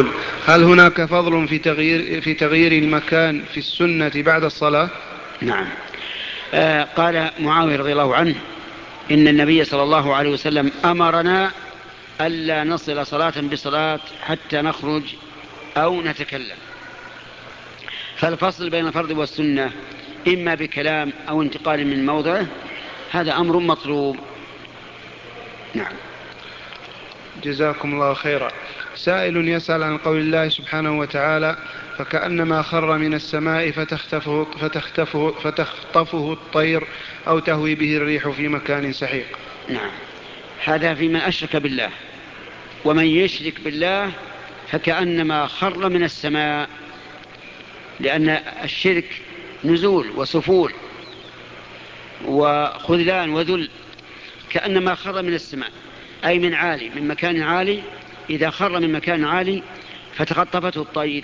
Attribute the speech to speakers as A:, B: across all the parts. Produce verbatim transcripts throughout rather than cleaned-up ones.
A: يقول: هل هناك فضل في تغيير, في تغيير المكان في السنة بعد الصلاة؟
B: نعم. آه قال معاوية رضي الله عنه: إن النبي صلى الله عليه وسلم أمرنا ألا نصل صلاة بصلاة حتى نخرج أو نتكلم. فالفصل بين الفرض والسنة إما بكلام أو انتقال من موضعه، هذا أمر مطلوب. نعم.
A: جزاكم الله خيرا. سائل يسأل عن قول الله سبحانه وتعالى: فكأنما خر من السماء فتخطفه, فتخطفه, فتخطفه الطير أو تهوي به الريح في مكان سحيق.
B: نعم، هذا في من أشرك بالله، ومن يشرك بالله فكأنما خر من السماء، لأن الشرك نزول وسفول وخذلان وذل، كأنما خر من السماء أي من عالي، من مكان عالي. إذا خر من مكان عالي فتخطفته الطير،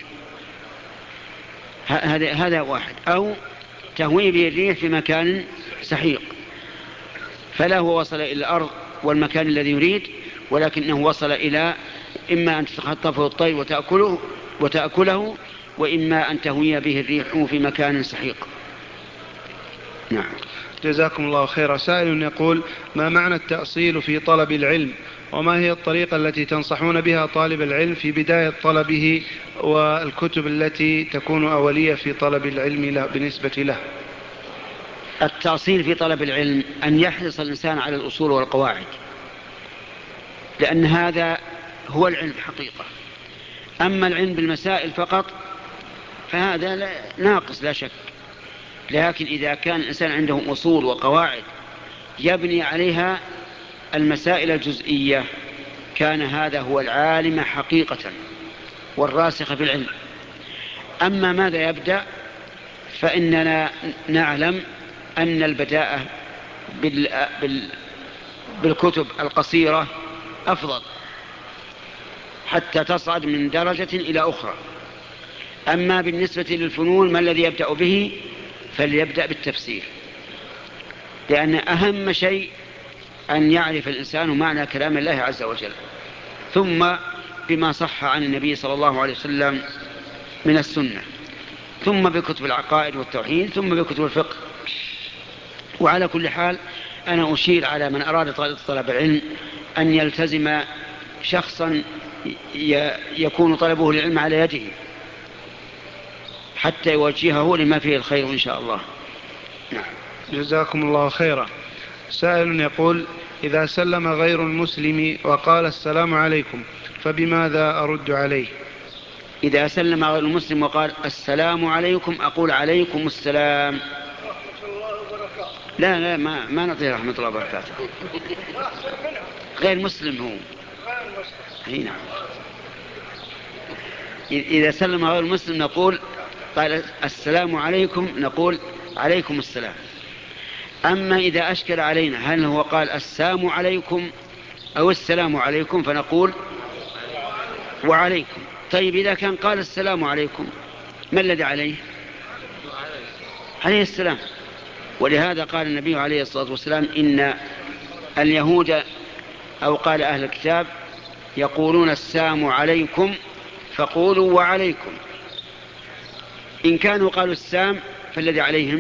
B: هذا هذا واحد، أو تهوي به الريح في مكان سحيق، فلا هو وصل إلى الأرض والمكان الذي يريد، ولكنه وصل إلى إما أن تخطفه الطير وتأكله, وتأكله وإما أن تهوي به الريح في مكان سحيق. نعم.
A: جزاكم الله خيرا. سائل يقول: ما معنى التأصيل في طلب العلم؟ وما هي الطريقة التي تنصحون بها طالب العلم في بداية طلبه، والكتب التي تكون أولية في طلب العلم له بالنسبة له؟
B: التأصيل في طلب العلم أن يحرص الإنسان على الأصول والقواعد، لأن هذا هو العلم حقيقة. أما العلم بالمسائل فقط فهذا لا ناقص لا شك، لكن إذا كان الإنسان عنده أصول وقواعد يبني عليها المسائل الجزئية كان هذا هو العالم حقيقة والراسخ في العلم. أما ماذا يبدأ، فإننا نعلم أن البداءة بال... بال... بالكتب القصيرة أفضل حتى تصعد من درجة إلى أخرى. أما بالنسبة للفنون ما الذي يبدأ به؟ فليبدأ بالتفسير، لأن أهم شيء أن يعرف الإنسان معنى كلام الله عز وجل، ثم بما صح عن النبي صلى الله عليه وسلم من السنة، ثم بكتب العقائد والتوحيد، ثم بكتب الفقه. وعلى كل حال أنا أشير على من أراد طلب العلم أن يلتزم شخصا يكون طلبه العلم على يده حتى يوجهه لما فيه الخير إن شاء الله.
A: نعم. جزاكم الله خيرا. سائل يقول: إذا سلم غير المسلم وقال السلام عليكم فبماذا أرد عليه؟
B: إذا سلم غير المسلم وقال السلام عليكم أقول عليكم السلام. لا لا ما, ما نعطيه رحمة الله وبركاته، غير مسلم هو. أي نعم. إذا سلم غير المسلم نقول قال السلام عليكم نقول عليكم السلام. أما إذا أشكل علينا هل هو قال السلام عليكم أو السلام عليكم فنقول وعليكم. طيب إذا كان قال السلام عليكم ما الذي عليه؟ عليه السلام. ولهذا قال النبي عليه الصلاة والسلام إن اليهود أو قال أهل الكتاب يقولون السلام عليكم فقولوا وعليكم. إن كانوا قالوا السلام فالذي عليهم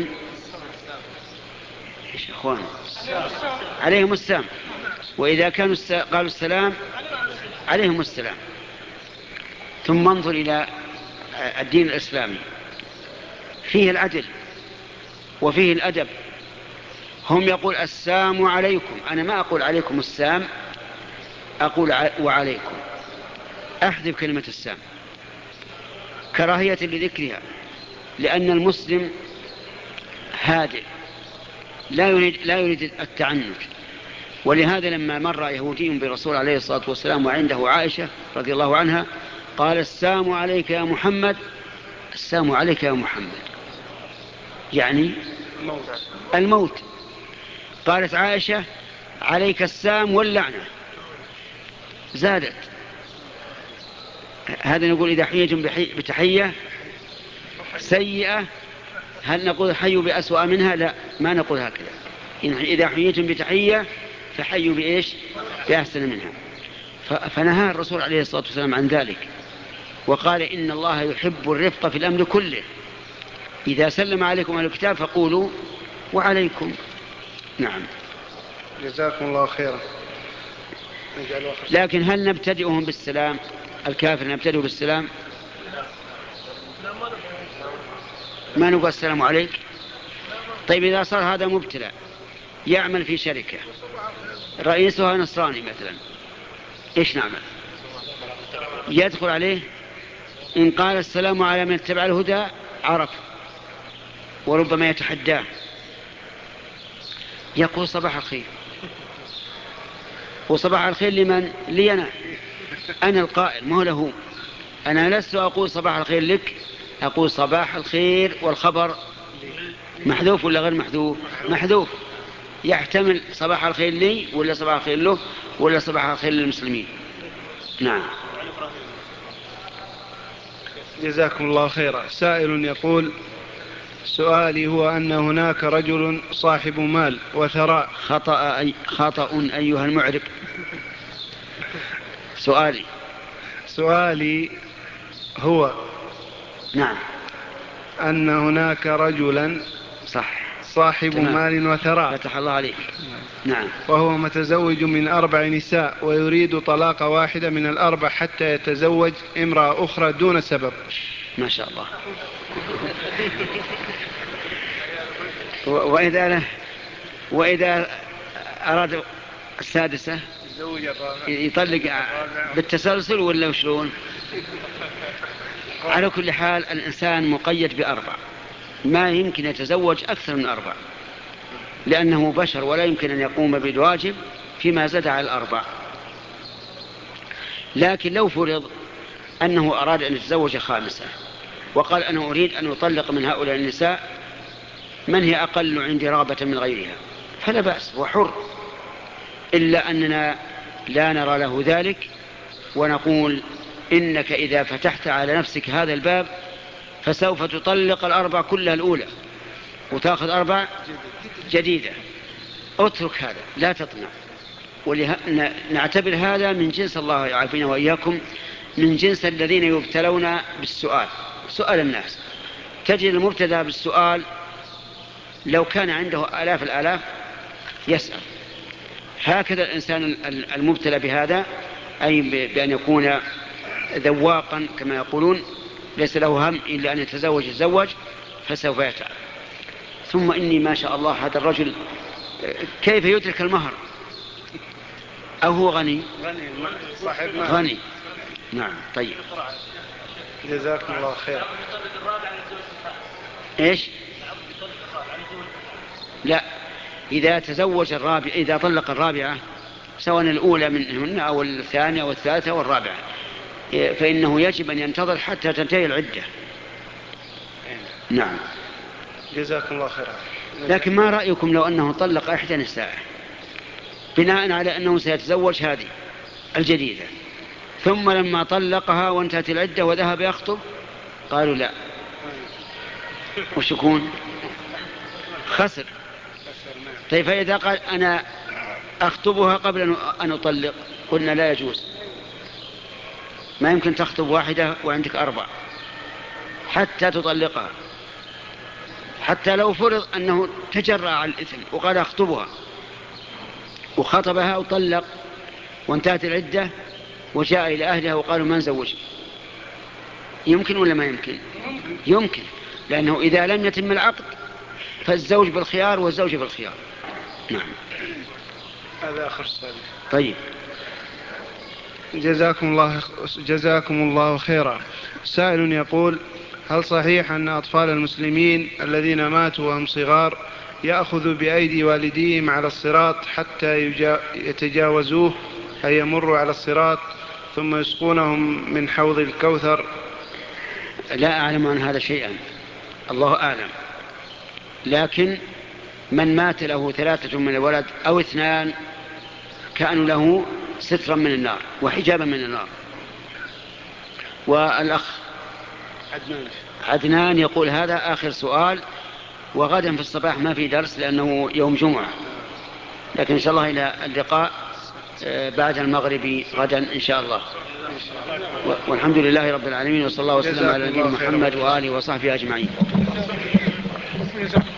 B: إيش أخوان؟ عليهم السلام. وإذا كانوا قالوا السلام عليهم السلام. ثم انظر إلى الدين الإسلامي فيه العدل وفيه الأدب. هم يقول السلام عليكم، أنا ما أقول عليكم السلام، أقول وعليكم، أحذف كلمة السلام كراهية لذكرها، لأن المسلم هادئ لا يريد, لا يريد التعنت. ولهذا لما مر يهودي برسول عليه الصلاة والسلام وعنده عائشة رضي الله عنها قال السلام عليك يا محمد، السلام عليك يا محمد يعني الموت. قالت عائشة عليك السلام واللعنة، زادت. هذا نقول إذا حييتم بتحية سيئة هل نقول حيوا بأسوأ منها؟ لا، ما نقول هكذا. إذا حييتم بتحية فحيوا بإيش؟ بأحسن منها. فنهى الرسول عليه الصلاة والسلام عن ذلك. وقال إن الله يحب الرفق في الأمر كله، إذا سلم عليكم الكتاب فقولوا وعليكم. نعم.
A: جزاكم الله خيرا.
B: لكن هل نبتدئهم بالسلام؟ الكافر نبتدئ بالسلام؟ ما نقول السلام عليك. طيب إذا صار هذا مبتلى يعمل في شركة رئيسها نصراني مثلا، إيش نعمل؟ يدخل عليه، إن قال السلام على من اتبع الهدى عرف، وربما يتحداه، يقول صباح الخير. وصباح الخير لمن؟ لي أنا، أنا القائل، ما له. أنا لست أقول صباح الخير لك، أقول صباح الخير والخبر محذوف ولا غير محذوف؟ محذوف. يحتمل صباح الخير لي ولا صباح الخير له ولا صباح الخير للمسلمين. نعم.
A: جزاكم الله خيرا. سائل يقول: سؤالي هو أن هناك رجل صاحب مال وثراء.
B: خطأ أي خطأ أيها المعرب. سؤالي
A: سؤالي هو
B: نعم
A: أن هناك رجلا
B: صح
A: صاحب
B: تمام.
A: مال وثراء،
B: فتح الله عليك. نعم.
A: وهو متزوج من أربع نساء ويريد طلاق واحدة من الأربع حتى يتزوج امرأة أخرى دون سبب.
B: ما شاء الله. وإذا وإذا أراد السادسة يطلق بالتسلسل ولا وشلون؟ على كل حال الإنسان مقيد بأربع، ما يمكن يتزوج أكثر من أربع، لأنه بشر ولا يمكن أن يقوم بالواجب فيما زاد على الأربع. لكن لو فرض أنه أراد أن يتزوج خامسة وقال أنا أريد أن أطلق من هؤلاء النساء من هي أقل عندي رغبة من غيرها، فلا بأس، هو حر، إلا أننا لا نرى له ذلك، ونقول إنك إذا فتحت على نفسك هذا الباب فسوف تطلق الأربع كلها الأولى وتأخذ أربع جديدة. اترك هذا، لا تطمع. ونعتبر هذا من جنس، الله يعافينا وإياكم، من جنس الذين يبتلون بالسؤال، سؤال الناس. تجد المبتدى بالسؤال لو كان عنده آلاف الآلاف يسأل. هكذا الإنسان المبتلى بهذا، أي بأن يكون ذواقا كما يقولون، ليس له هم إلا أن يتزوج يتزوج فسوف يتعب. ثم إني ما شاء الله هذا الرجل كيف يدرك المهر؟ أو هو غني؟
A: غني صاحب مال.
B: غني. نعم. طيب.
A: جزاكم الله خير.
B: إيش؟ لا، إذا تزوج الرابع، إذا طلق الرابعة سواء الأولى منهن أو الثانية أو الثالثة والرابعة، فإنه يجب أن ينتظر حتى تنتهي العدة. نعم.
A: جزاكم الله خير.
B: لكن ما رأيكم لو أنه طلق إحدى نساء بناء على أنه سيتزوج هذه الجديدة، ثم لما طلقها وانتهت العدة وذهب يخطب قالوا لا، وش يكون؟ خسر. طيب فإذا قال أنا أخطبها قبل أن أطلق قلنا لا يجوز، ما يمكن تخطب واحدة وعندك أربع حتى تطلقها، حتى لو فرض أنه تجرأ على الإثم وقال أخطبها وخطبها وطلق وانتهت العدة وجاء إلى أهلها وقالوا ما نزوج، يمكن ولا ما يمكن؟ يمكن، لأنه إذا لم يتم العقد فالزوج بالخيار والزوج بالخيار. نعم.
A: هذا آخر سؤال.
B: طيب.
A: جزاكم الله جزاكم الله خيرا. سائل يقول: هل صحيح أن أطفال المسلمين الذين ماتوا وهم صغار يأخذوا بأيدي والديهم على الصراط حتى يتجاوزوه، أي يمروا على الصراط ثم يسقونهم من حوض الكوثر؟
B: لا أعلم عن هذا شيئا، الله أعلم. لكن من مات له ثلاثة من الولد أو اثنان كانوا له سترا من النار وحجابا من النار. والأخ
A: عدنان
B: عدنان يقول هذا آخر سؤال، وغدا في الصباح ما في درس لأنه يوم جمعة، لكن إن شاء الله إلى اللقاء بعد المغرب غدا إن شاء الله. والحمد لله رب العالمين، وصلى الله وسلم على نبينا محمد وآله وصحبه أجمعين.